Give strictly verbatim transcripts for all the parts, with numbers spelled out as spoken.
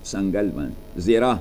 سنگل باندې زیرا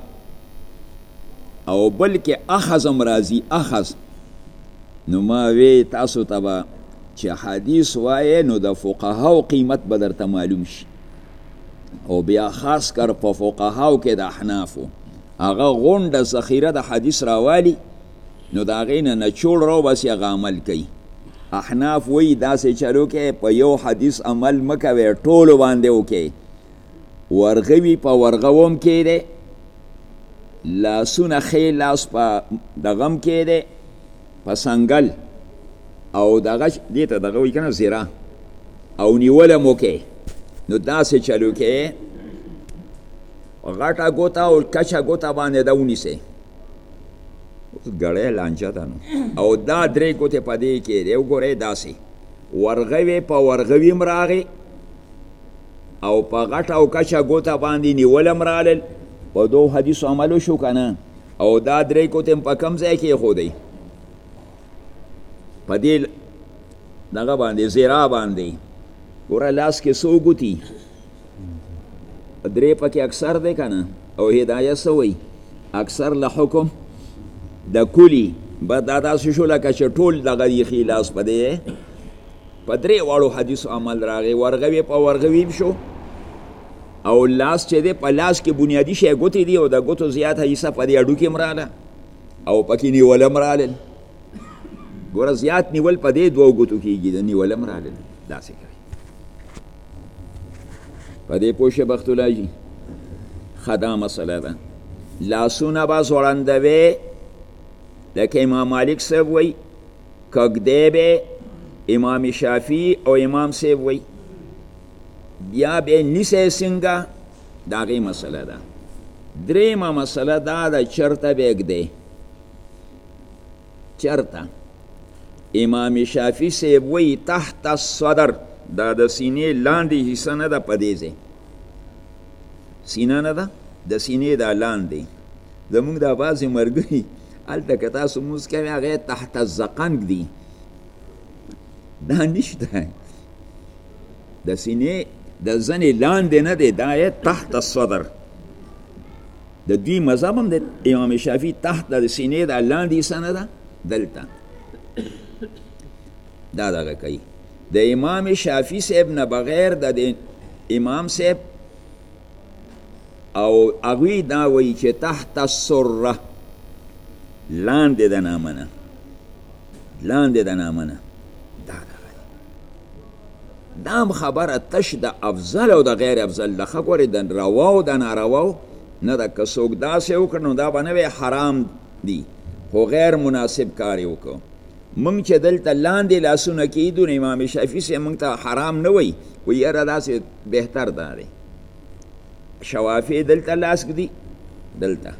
او بلکې اخذ هم راځي اخذ نو ما وی تاسو ته به چې حدیث وایې نو د فقهاو قیمت به درته معلوم شي او بیا خاص کر په فقهاو کې د احنافو هغه غونډه ذخیره د حدیث راوالی نو د هغې نه نچوړ راوباسي هغه عمل کوي احناف وی داسې چلو کې په یو حدیث عمل مه کوئ ټولو باندې وکئ ورغوي په ورغوم کې دی لاسونه ښې لاس په دغم کې دی په سنګل او دغه دې ته دغه وایي که نه زیره او نیوله م وکئ نو داسې چلو کې غټه ګوته او کچه ګوته باندې ده ونیسئ ګړی لانجه ده نو او دا درې ګوتې په دې کې دی وګورئ داسې ورغوې په ورغوي م راغې او په غټه او کچه ګوته باندې نیوله م رالل په دو حدیثو عمل وشو که نه او دا درې ګوتې م په کوم ځای کې ایښودئ په دې دغه باندې زیرا باندې ګوره لاس کې څو ګوتي درې پکې اکثر دی که نه او هدایه څه وایي اکثر له حکم د کلی به دا داسې شو لکه چې ټول دغه یخي لاس په دی په درې واړو حدیثو عمل راغی ورغوي په ورغوي شو او لاس چې دی په لاس کې بنیادي شی ګوتې دي او د ګوتو زیاته حصه په دې اډو کې م راله او پکې نیوله م رالل ګوره زیات نیول په دې دوو ګوتو کېږي د نیوله م رالل داسې کوي په دې پوه شه بختالله جي ښه دا مسله ده لاسونه به زوړندوې لکه امام مالک صاحب وی کږدی به امام شافعي او امام صاحب وی بیا به نیسئ څنګه د هغې مسله ده درېیمه مسله دا ده چرته به ږدئ چرته امام شافعي صاحب وی تحت الصدر دا د سینې لاندې حصه نه ده په دې ځای سینه نه ده د سینې دا لاندې زمونږ دا بعضې ملګري هلته که تاسو مونځ کوئ هغه تحت الزقنګ دي دا نشته د سینې د زنې لاندې نه دی دا یې تحت الصدر د دوی مذهب هم د امام شافعي تحت د سینې دا لاندې حصه نه ده دلته دا دغه کوي د امام شافعي صاحب نه بغیر د امام صاحب او هغوی دا وایي چې تحت السره لاندې د نامنه لاندې د نامنه دا دغه دا هم خبره تش د افضل او د غیر افضل ده ښه ګورې د رواو د نارواو نه ده که څوک داسې وکړ نو دا به نه وی حرام دي خو غیر مناسب کار یې وکړو مونږ چې دلته لاندې لاسونه کیدو نو امام شافعي صاحب مونږ ته حرام نه وی وی یاره داسې بهتر دا دی شوافع دلته لاس ږدي دلته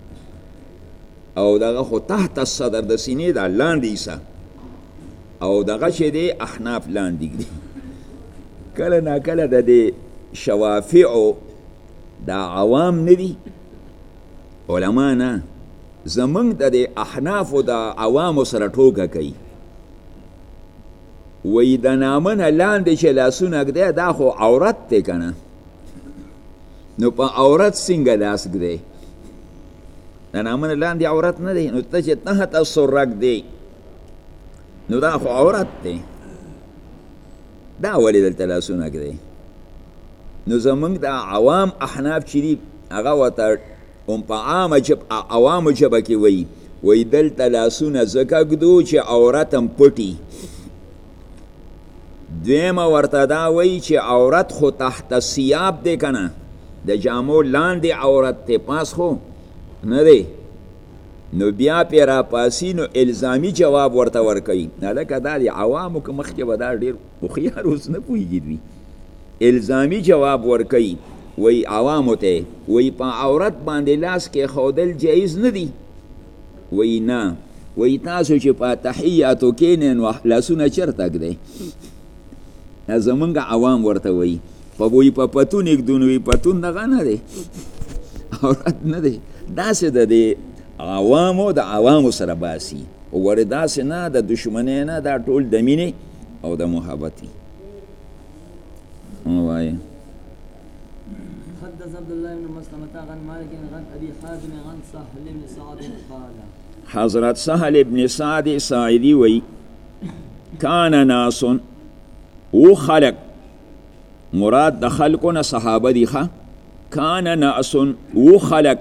او دغه خو تحت الصدر د سینې دا لاندې حصه او دغه چې دی احناف لاندې ږدي کله ناکله د دې شوافعو دا عوام نه دي علما نه زمونږ د دې احنافو د عوامو سره ټوکه کوي وی د نامنه لاندې چې لاسونه ږدی دا خو عورت دی که نه نو په عورت څنګه لاس ږدی د نامنه لاندې عورت نه دی نو ته چې تحت السره ږدی نو دا خو عورت دی دا ولې دلته لاسونه ږدی نو زمونږ د عوام احناف چې دي هغه ورته هم په عامه جب عوامو ژبه کې وایي وایي دلته لاسونه ځکه ږدو چې عورت هم پټي دویمه ورته دا وایي چې عورت خو تحت ثیاب دی که نه د جامو لاندې عورت دی پاس خو نه دی نو بیا پې راپاسي نو الزامي جواب ورته ورکوي هلکه دا د عوامو که مخکې به دا ډېر هوښیار اوس نه پوهېږي دوی الزامي جواب ورکوي وی عوامو ته وی په عورت باندې لاس کې ښودل جایز نه دي وی نه وی تاسو چې په تحیاتو کښېنئ نو لاسونه چېرته ږدئ زمونږ عوام ورته وی په وی په پتون ږدو نو وی پتون دغه نه دی عورت نه دی داسې د دې عوامو د عوامو سره باسي وګورې داسې نه د دشمنۍ نه دا ټول د مینې او د محبت وي وایه حدث عبد الله بن مسلمة عن مالك عن ابي حازم عن سهل بن سعد قال حضرت سهل ابن سعد ساعدی وی کان ناس او خلق مراد د خلقونه صحابه دي ښه کان ناس او خلق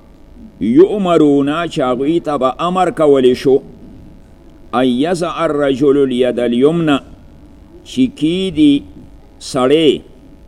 یؤمرونا چې هغوی ته به امر کولی شو ان یضع الرجل الید الیمنه چې کیدي سړی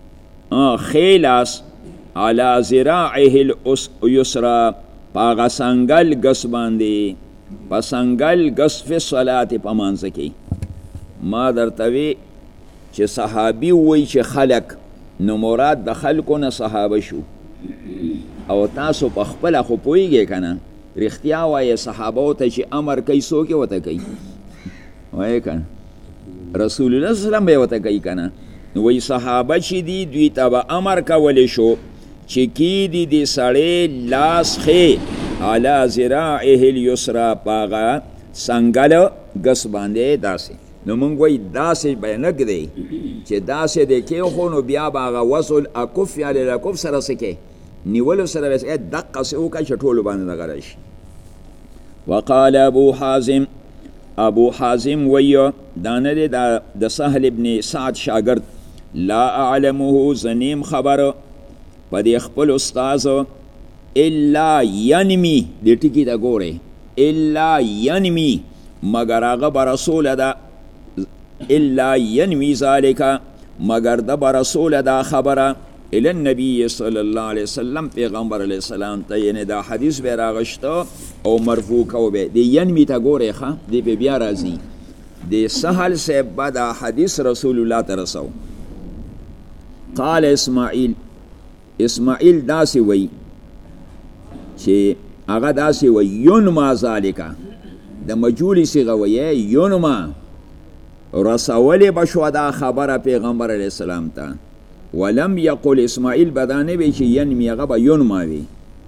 ښی لاس علی ذراعه الیسرا په هغه سنګل ګس باندې په سنګل ګس فی صلات په مانځه کې ما درته وی چې صحابي وی چې خلق نو مراد د خلقو نه صحابه شو او تاسو په خپله خو پوهیږئ که نه رښتیا وایې صحابو ته چې امر کوي څوک یې ورته کوي وایې که نه رسول الله صلی الله علیه وسلم به یې ورته کوي که نه نو وایي صحابه چې دي دوی ته به امر کولی شو چې کیدي د سړی لاس ښې علی ذراعه الیسرا په هغه سنګل ګس باندې داسې نو موږ وایي داسې به نه ږدئ چې داسې دې کېښو نو بیا به هغه وصل اکف یا للکف سره څه کې نیولو سره رسې دقسې وکړه چې ټولو باندې دغه راشي وقال ابو حازم ابو حازم ویو دا نه دی د سهل ابن سعد شاگرد لا اعلمه زنیم خبر په دې خپل استاذ الا ینمی دې ټکي ته ګورئ الا ینمی مگر هغه به رسوله ده الا ینمی ذالک مگر ده به رسوله دا خبره الى النبي صلی الله علیه وسلم پیغمبر علیه السلام ته یعنی دا حدیث به راغشته او مرفوع کو به دی ینمی ته ګورئ ښه دی به بیا راځي د سهل صاحب به دا حدیث رسول الله ته رسو قال اسماعیل اسماعیل داسې وی چې هغه داسې وی ینما ذالک د مجهولې صیغه ویې ینما رسولې به شوه دا خبره پیغمبر علیه السلام ته ولم یقل اسماعیل بدانه وی چې ینمی هغه به ینما وی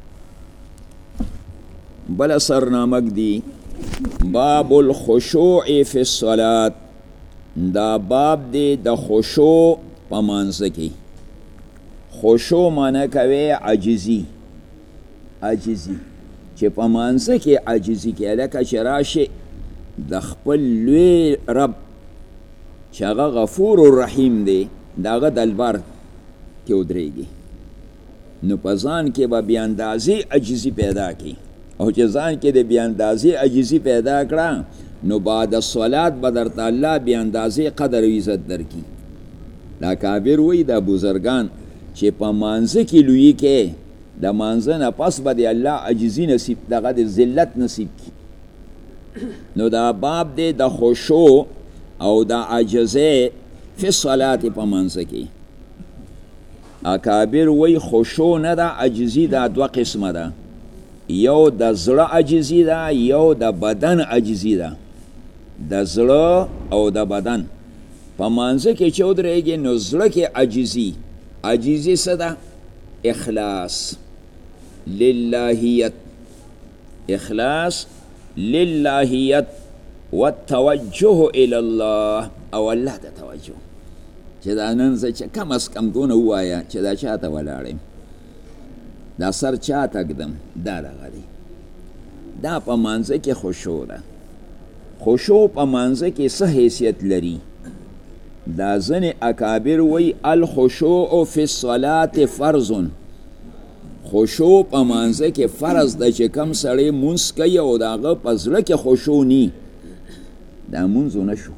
بل سرنامک دی باب الخشوع فی الصلاة دا باب دی د خشوع په مانځه کې خشوع معنی کوي عجزي عجزي چې په مانځه کې عجزي کې لکه چې راشي د خپل لوی رب چې هغه غفور الرحیم دی د هغه دلبر کې ودرېږي نو په ځان کې به بې اندازې عجزي پیدا کړي او چې ځان کې د بې اندازې عجزي پیدا کړه نو بعد الصلات به درته الله بې اندازې قدر او عزت درکړي دا کابر وایي د بزرګان چې په مانځه کې لویي کې د مانځه نه پس به د الله عجزي نصیب دغه د ذلت نصیب کړي نو دا باب دی د خشوع او د عجزې فی صلات په مانځه کې اکابر وایي خشوع نه ده عجزي دا دوه قسمه ده یو د زړه عجزي ده یو د بدن عجزي ده د زړه او د بدن په مانځه کې چې ودرېږي نو زړه کې عجزي عجزي څه ده اخلاص للهیت اخلاص للهیت والتوجه الى الله او الله ته توجه چې دا نن زه چې کم از کم دونه ووایه چې دا چا ته ولاړم دا سر چا ته ږدم دا دغه دی دا په مانځه کې خشوع ده خشوع په مانځه کې څه حیثیت لري دا ځنې اکابر وی الخشوع فی الصلاة فرض خشوع په مانځه کې فرض ده چې کم سړی مونځ کوي او د هغه په زړه کې خشوع نی دا مونځ ونه شو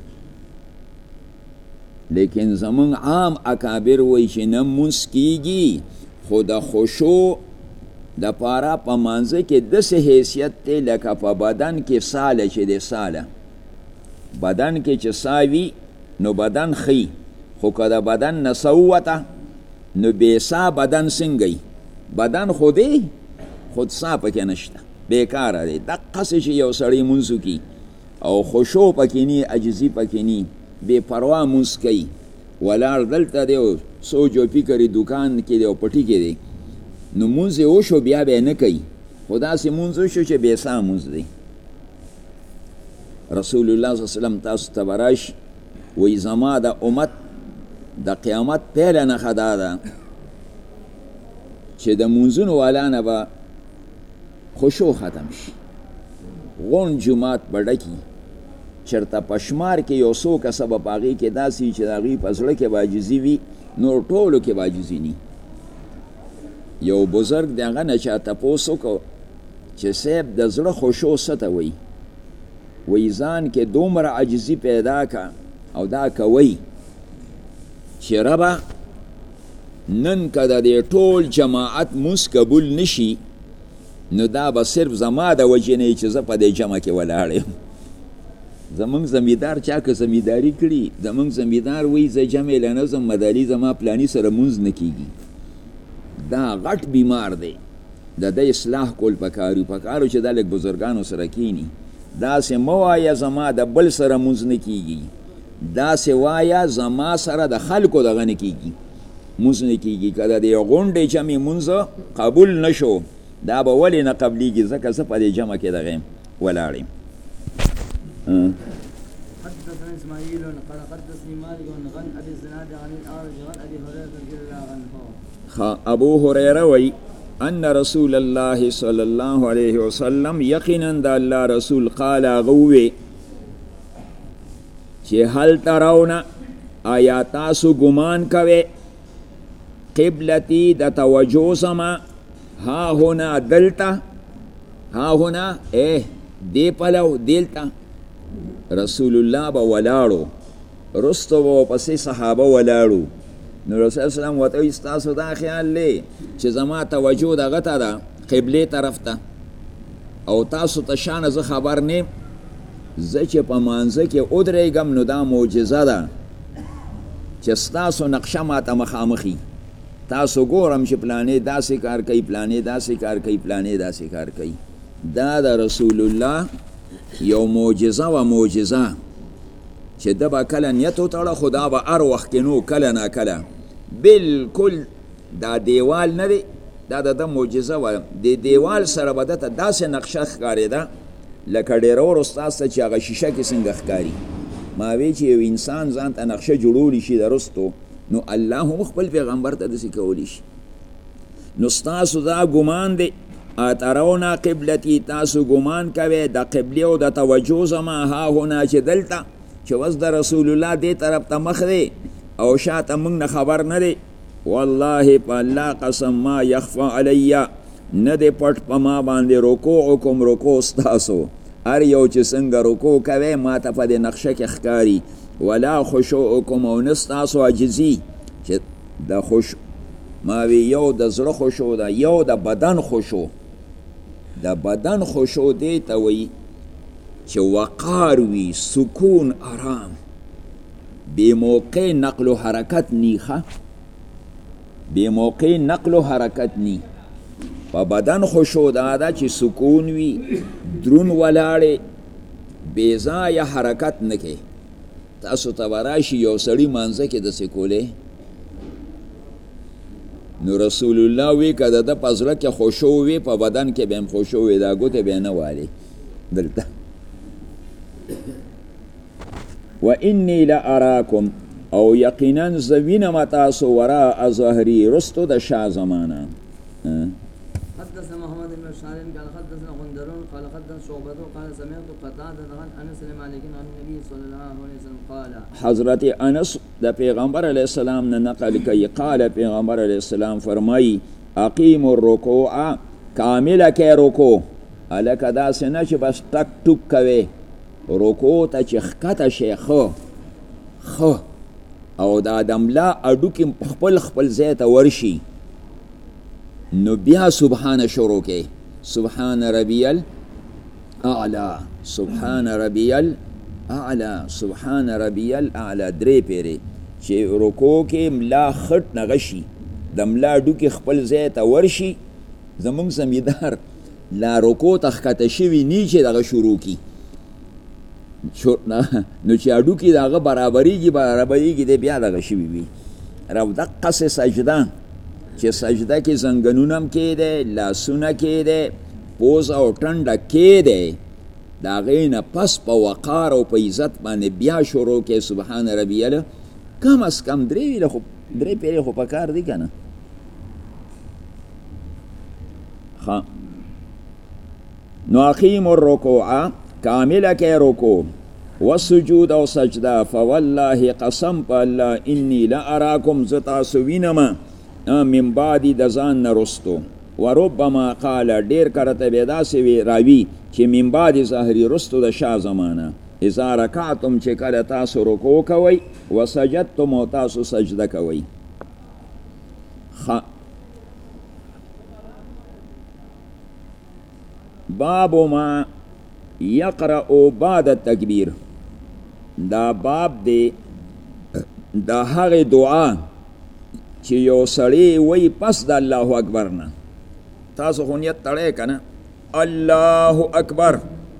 لیکن زمون عام اکابر وی چې نه مونځ کیږي خو د خشوع د پاره په مانځه کې داسې حیثیت دی لکه په بدن کې ساله چې دی ساله بدن کې چې ساوي نو بدن خی خو که د بدن نه سوته نو بې سا بدن څنګه بدن خو دی خود سا پکې نشته بیکاره دی دقسې چې یو سړی مونځ وکړي او خشوع پکې نی عجزي پکې نی بې پروا مونځ کوي ولاړ دلته دی او سوچ او فکر دکان کې دی او پټي کې دی نو مونځ یې وشو بیا به یې نه کوي خو داسې مونځ وشو چې بې سا مونځ دی رسول الله صلی الله علیه وسلم تاسو ته به راشي وی زما د امت د قیامت پیله نښه دا ده چې د مونځونو والا نه به خشوع ختم شي. غون جماعت به ډکي، چېرته په شمار کې یو څو کسه به په هغې کې داسې چې د هغوی په زړه کې به عاجزي وي، نور ټولو کې به عاجزي ني. یو بزرګ د هغه نه چا تپوس وکړو چې صاحب د زړه خشوع څه ته وایي؟ وایي ځان کې دومره عاجزي پیدا که او دا کوئ چې ربه نن که د دې ټول جماعت مونځ قبول نشي نو دا به صرف زما د وجې نه چې زه په دې جمع کې ولاړ یم. زمونږ زمیدار چا که زمیداري کړي، زمونږ زمیدار وایي زه جمع له نه ځم، مداري زما پلاني سره مونځ نه کېږي. دا غټ بیمار دی، د ده اصلاح کول پکار وي. پکار و چې دا لږ بزرګانو سره کینی، داسې مه وایه زما د بل سره مونځ نه کېږي، داسې وایه زما سره د خلکو دغه نه کېږي، مونځ نه کېږي. که د دې غونډې جمع مونځ قبول نه شو دا به ولې نه قبلیږي؟ ځکه زه په دې جمع کې دغه یم ولاړ یم. حدثنا اسماعيل قال حدثني مالك عن ابي الزناد عن الاعرج عن ابي هريره رضي الله عنه ابو هريره وی ان رسول الله صلی الله علیه وسلم یقینا د الله رسول قال غوی چې هل ترون آیا تاسو ګمان کوئ قبلتی د توجه سما ها هنا دلتا ها هنا اے دی پلو دلتا رسول الله با ولاړو، رستو با پسی صحابه ولاړو. نو رسول الله سلام وطوی ستاسو دا خیال لی چې زما توجه دغه ته ده قبله طرف ته او تاسو ته شانه زه خبر نیم، زه چې په مانځه کې ودرېږم نو دا معجزه ده چې ستاسو نقشه ماته مخامخي. تاسو ګورم چې پلانې داسې کار کوي، پلانې داسې کار کوي، پلانې داسې کار کوي. دا د رسول الله یو معجزه و معجزه چې ده به کله نیت وتړه، خو دا به هر وخت کې نو کله نا کله بلکل دا دیوال نه دی، دا د ده معجزه و. د دیوال سره به ده ته داسې نقشه ښکارېده لکه ډېرور استاد ته چې هغه شیشه کې څنګه ښکاري. ما وی چې یو انسان ځان ته نقشه جوړولی شي د رستو، نو الله هم خپل پیغمبر ته داسې کولی شي. نو ستاسو دا ګمان دی اترون قبلتی، تاسو ګمان کوئ د قبلې او د توجه زما ها هنا چې دلته چې اوس د رسول الله دې طرف ته مخ دی او شاته موږ نه خبر نه دی. والله په الله قسم ما یخفا علی، نه دی پټ په ما باندې رکوع کوم رکوع ستاسو، هر یو چې څنګه رکوع کوئ ما ته په دې نقشه کې ښکاري. ولا خشوعکم او نه ستاسو عاجزي چې د خشوع ما وی یو د زړه خشوع ده، یو د بدن خشوع. د بدن خشوع دی ته وایي چې وقار وي، سکون، آرام، بې موقع نقل و حرکت نیخه، بې موقع نقل و حرکت نی. په بدن خشوع دا ده چې سکون وي، درون ولاړې، بې ځایه حرکت نه کوي. تاسو ته به راشي یو سړي مانځه کې داسې کولی، نو رسول الله وی که د ده په زړه کې خشوع وي په بدن کې به هم خشوع وي، دا ګوتې به یې نه والي دلته. و انی لاراکم او یقینا زه وینم تاسو وراء ظهري رستو د شا زمانه. حدثنا محمد بن بشار قال حدثنا غندرون قال حدثنا شعبة قال سمعت قتادة عن انس بن مالك عن النبي صلى الله عليه وسلم قال حضرت انس د پیغمبر علیه السلام نه نقل کوي، قال پیغمبر علیه السلام فرمایي اقیم الرکوع، کامله کې رکوع، الکه داسې نه چې بس ټک ټوک کوي، رکوع ته چې ښکته شي ښه ښه او د ادملا اډوکې خپل خپل ځای ته ورشي، نو بیا سبحان شروع کې، سبحان ربی الاعلی، سبحان ربی الاعلی، سبحان ربی الاعلی، درې پیرې چې رکوع کې ملا خټ نغشي، د ملا ډوکې خپل ځای ته ورشي. زمونږ زمیدار لا رکوع ته ښکته شوي نی چې دغه شروع کی، نو چې اډوکې د هغه برابریږي برابریږي دی بیا دغه شوي وي. او دقسې سجده چې سجده کې زنګنونه هم کېدی، لاسونه کېدی، پوز او ټنډه کېدی، د هغې نه پس په وقار او په عزت باندې بیا شروع کې سبحان ربی الاعلی، کم از کم درې ویله خو درې پیرې خو په کار دی که نه. نو اقیم الرکوع کامله کې رکوع والسجود او سجده فوالله قسم په الله انی لاراکم ز تاسو وینم من بعد د ځان نه رستو وربما قال ډیر کرته به داسې وی راوي چې من بعد ظاهري رستو د شاه زمانه اذا رکعتم چې کله تاسو رکوع کوئ وسجدتم او تاسو سجده کوئ. باب ما یقرأ بعد التکبیر، دا باب دی دا هغه دعا چې یو سړی وی پس د الله اکبر نه. تاسو خو نیت تړئ که نه الله اکبر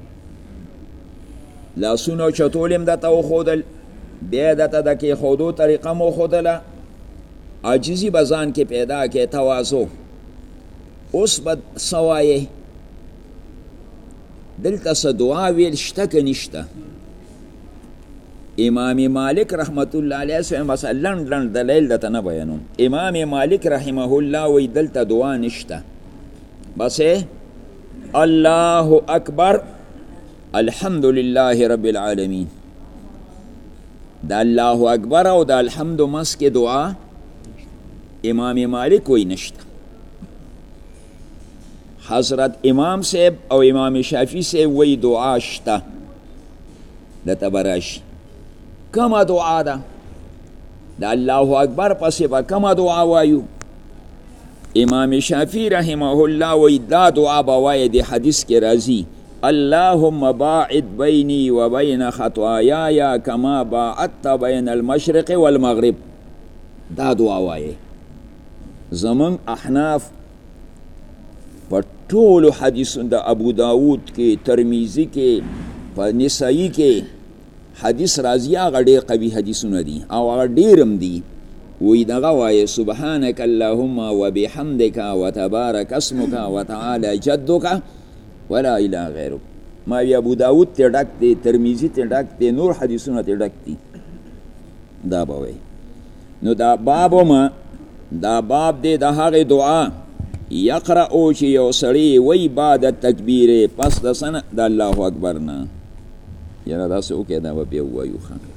لاسونه چتول هم درته وښودل، بیا درته د کېښودو طریقه مو ښودله، عاجزي به ځان کې پیدا کې تواضع. اوس به څه وایې دلته څه دعا ویل شته که نشته؟ امام مالک رحمت الله علیه سویم بس لنډ لنډ دلیل درته نه بیانوم. امام مالک رحمه الله وی دلته دعا نشته، بس الله اکبر الحمد لله رب العالمین. دا الله اکبر او دا الحمد مسک دعا امام مالک وی نشته. حضرت امام صاحب او امام شافعی صاحب وی دعا شته د تبراشی. کما دعا ده د الله اکبر پسې به کما دعا وایو؟ امام شافعی رحمه الله وی دا دعا به وایي د حدیث کې راځي اللهم باعد بینی و بین خطایای کما باعدت بین المشرق والمغرب. دا دعا وایي. زمون احناف په ټولو حدیثونو د ابو داود کې، ترمیزی کې، په نسائی کې حدیث راځي، هغه ډېر قوي حدیثونه دي او هغه ډېرم دي. وی دغه وایي سبحانک اللهم وبحمدک وتبارک اسمک وتعالی جدک ولا اله غیرک. ما وی ابو داود ته ډک دی، ترمیزی ته ډک دی، نور حدیثونه ته ډک دي. دا به وایي. نو دا باب ما دا باب دی د هغې دعا یقرأو چې یو سړی وی بعد تکبیر پس د سنه د الله اکبر نه. یاره داسې وکړئ دا به بیا ووایو ښه